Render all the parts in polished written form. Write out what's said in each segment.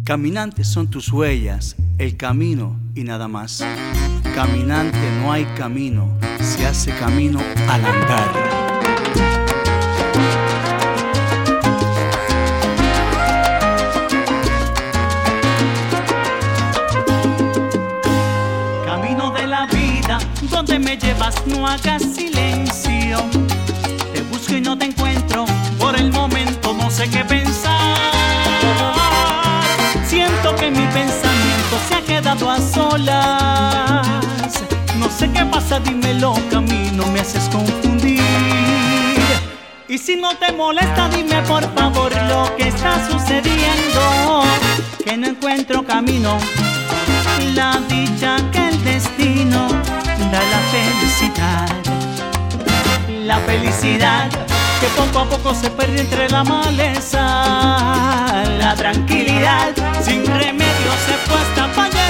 Caminantes son tus huellas, el camino y nada más. Caminante no hay camino, se hace camino al andar. Camino de la vida, donde me llevas no hagas silencio. Te busco y no te encuentro, por el momento no sé qué pensar. Siento que mi pensamiento se ha quedado a solas. No sé qué pasa, dímelo, camino, me haces confundir. Y si no te molesta, dime por favor lo que está sucediendo. Que no encuentro camino, la dicha que el destino da, la felicidad que poco a poco se pierde entre la maleza. La tranquilidad sin remedio se fue hasta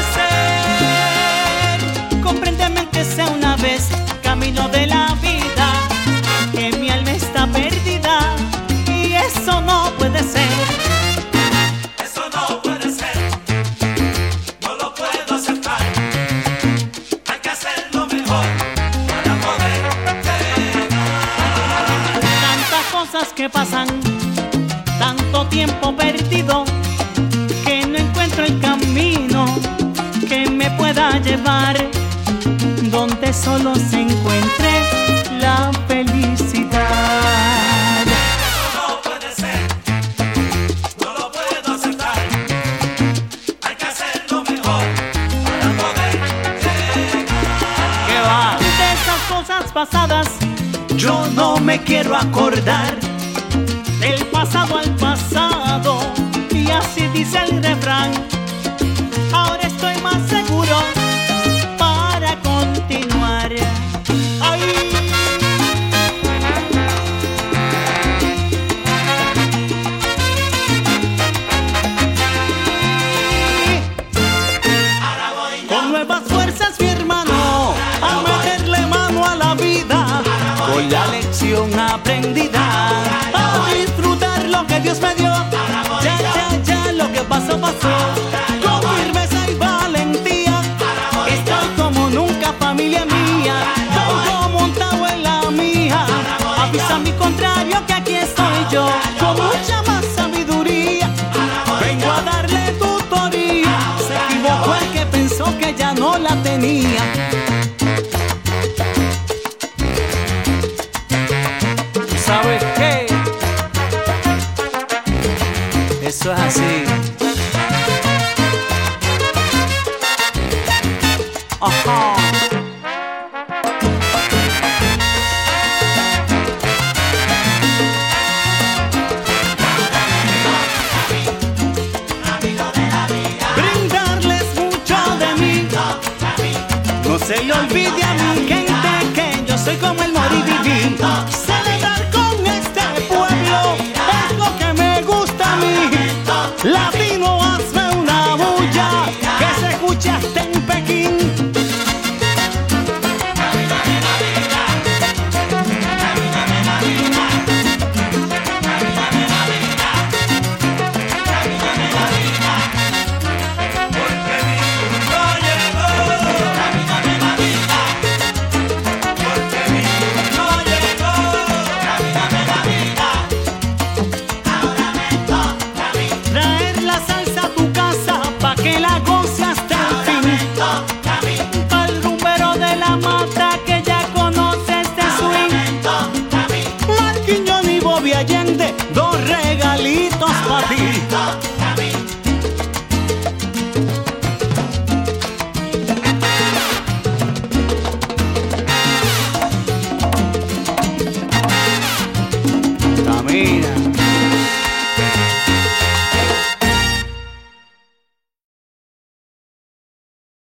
fallecer. Compréndeme que sea una vez, camino de la vida, que mi alma está perdida y eso no puede ser. Eso no puede ser, no lo puedo aceptar. Hay que hacerlo mejor para poder llegar. Tantas cosas que pasan, tanto tiempo perdido, que no encuentro el camino que me pueda llevar donde solo se encuentre la felicidad. No puede ser, no lo puedo aceptar. Hay que hacerlo mejor para poder llegar. ¿Qué va? De esas cosas pasadas yo no me quiero acordar. Del pasado al pasado, y así dice el refrán. Ahora estoy más seguro para continuar. ¡Ay! Con nuevas fuerzas, mi hermano, a meterle mano a la vida, con la lección aprendida, a disfrutar lo que Dios me dio. Ya, lo que pasó, pasó. Con firmeza y valentía, estoy como nunca, familia mía, todo montado en la mía. Avisa a mi contrario que aquí estoy yo, con mucha más sabiduría. Vengo a darle tutoría. Se equivocó el que pensó que ya no la tenía. ¿Sabes qué? Eso es así. Ajá. Brindarles mucho de mí. No se le olvide a mi gente que yo soy como el morir y vivir. Celebrar con este pueblo es lo que me gusta a mí. Latino, hazme una bulla que se escuche hasta en Pekín. Traer la salsa a tu casa pa' que la goce hasta el fin. Pa'l rumbero de la mata que ya conoce este swing. Marquiñón y Bobby Allende, dos regalitos pa' ti. Camina.